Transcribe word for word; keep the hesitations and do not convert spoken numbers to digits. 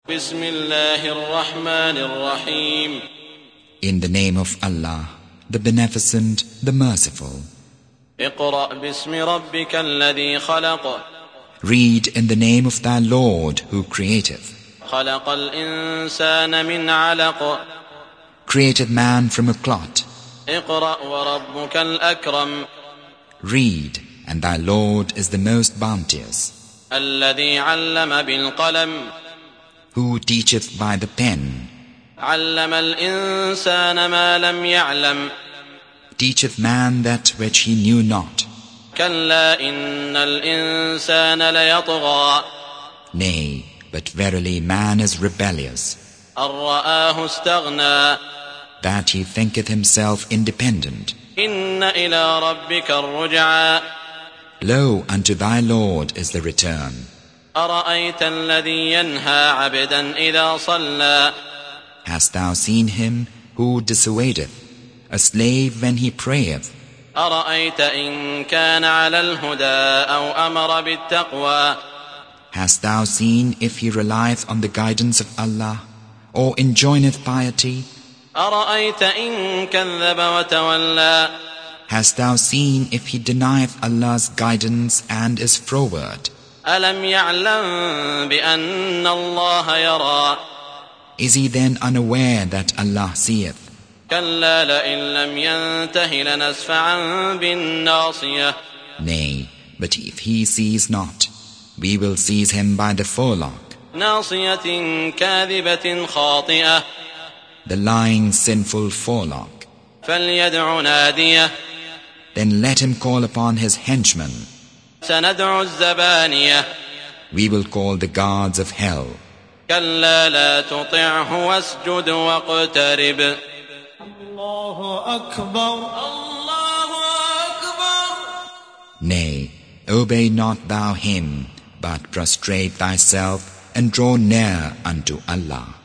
بسم الله الرحمن الرحيم. In the name of Allah, the Beneficent, the Merciful. اقرأ باسم ربك الذي خلق. Read in the name of thy Lord who createth. خلق الإنسان من علق. Created man from a clot. اقرأ وربك الأكرم. Read, and thy Lord is the most bounteous. الذي علم بالقلم. Who teacheth by the pen. علم الإنسان ما لم يعلم. Teacheth man that which he knew not. كلا إن الإنسان ليطغى. Nay, but verily man is rebellious, أن رآه استغنى. that he thinketh himself independent. إن إلى ربك الرجعى. Lo, unto thy Lord is the return. أرأيت الذي ينهى عبدا إذا صلى. Hast thou seen him who dissuadeth a slave when he prayeth? أرأيت إن كان على الهدى أو أمر بالتقوى. Hast thou seen if he relieth on the guidance of Allah, or enjoineth piety? أرأيت إن كذب وتولى. Hast thou seen if he denieth Allah's guidance and is froward? ألم يعلم بأن الله يرى. Is he then unaware that Allah seeth? كلا لئن لم ينته لنسفعا بالناصية. Nay, but if he sees not, we will seize him by the forelock. ناصية كاذبة خاطئة. The lying sinful forelock. فليدع ناديه. Then let him call upon his henchmen. سندع الزبانية. We will call the guards of hell. كلا لا تطعه واسجد واقترب. الله أكبر الله أكبر. Nay, obey not thou him, but prostrate thyself and draw near unto Allah.